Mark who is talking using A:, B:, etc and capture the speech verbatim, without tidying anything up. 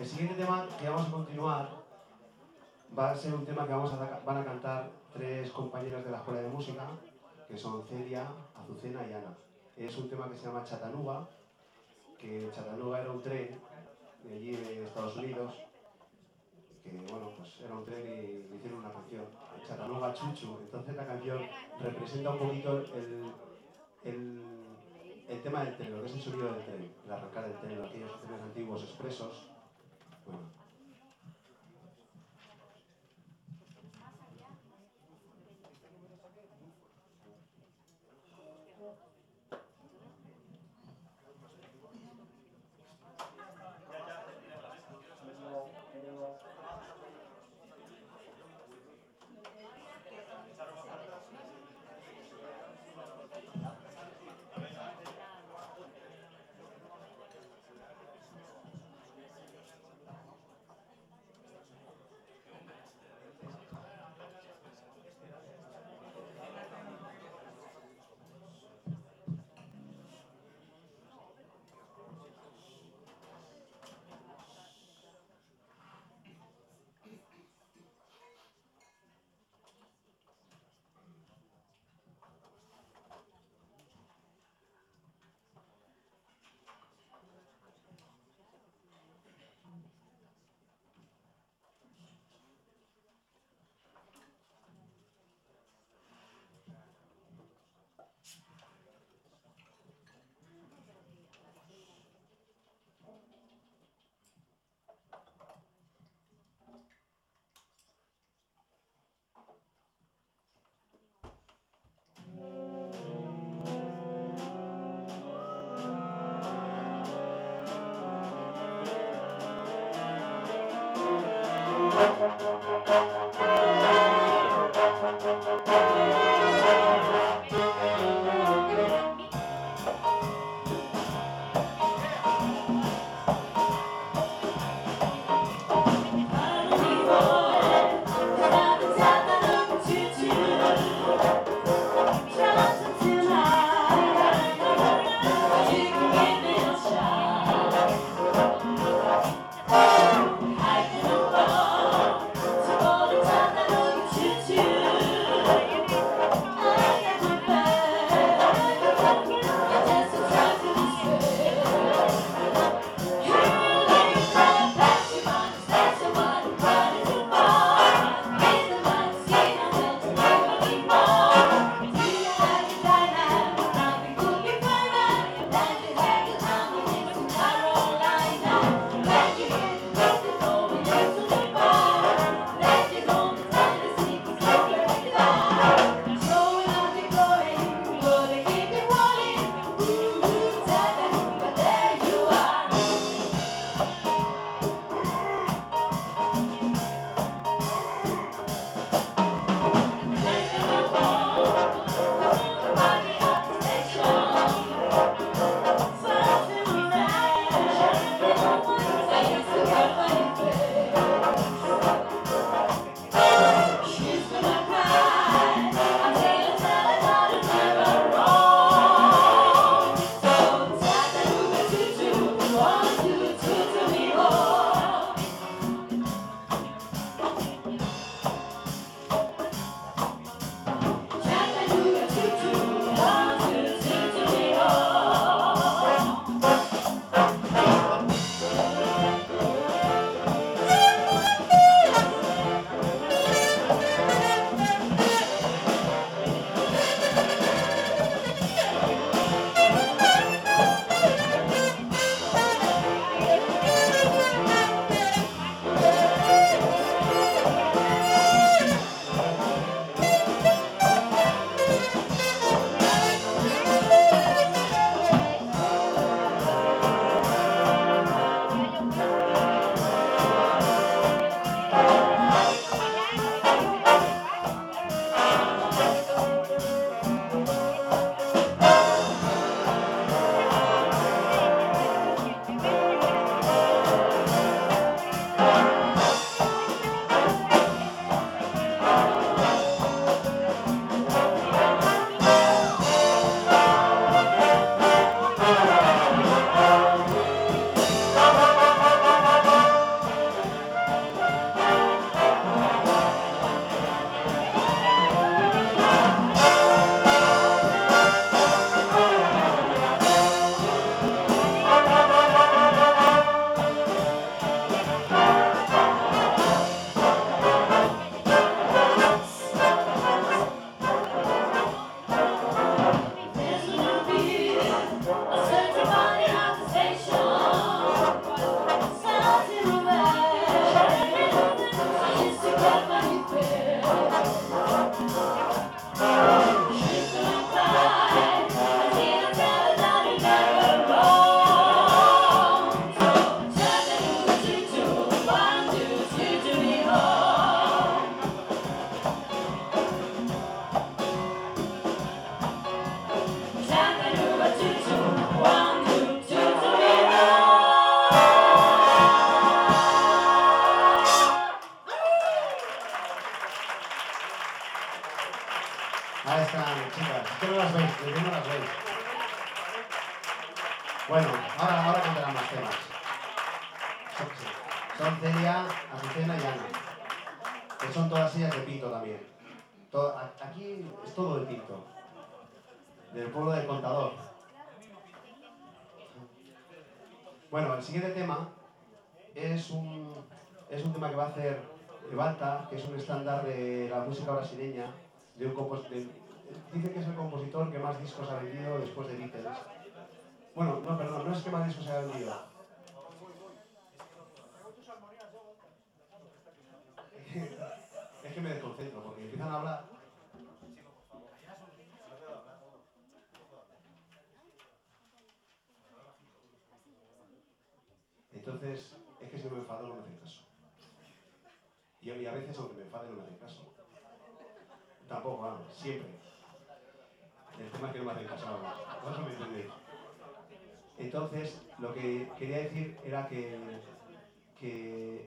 A: El siguiente tema que vamos a continuar va a ser un tema que vamos a, van a cantar tres compañeras de la Escuela de Música, que son Celia, Azucena y Ana. Es un tema que se llama Chattanooga, que Chattanooga era un tren de allí de Estados Unidos, que bueno, pues era un tren y hicieron una canción, Chattanooga Chuchu. Entonces la canción representa un poquito el, el, el tema del tren, lo que es el sonido del tren, el arrancar del tren, aquellos trenes antiguos expresos. Bueno. Bueno, ahora, ahora cantarán más temas. Son, sí. Son Celia, Azucena y Ana. Que son todas ellas de Pinto también. Todo, aquí es todo de Pinto. Del pueblo del Contador. Bueno, el siguiente tema es un, es un tema que va a hacer Evalta, que es un estándar de la música brasileña. De un compos, de, dice que es el compositor que más discos ha vendido después de Beatles. Bueno, no, perdón, no es que más discos se ha vendido. Es que me desconcentro porque empiezan a hablar. Entonces, es que si no me enfado no me hacen caso. Y a, y a veces, aunque me enfade, no me hacen caso. Tampoco, vamos, siempre. El tema es que no me hacen caso, vamos. Por eso me entendéis. Entonces, lo que quería decir era que, que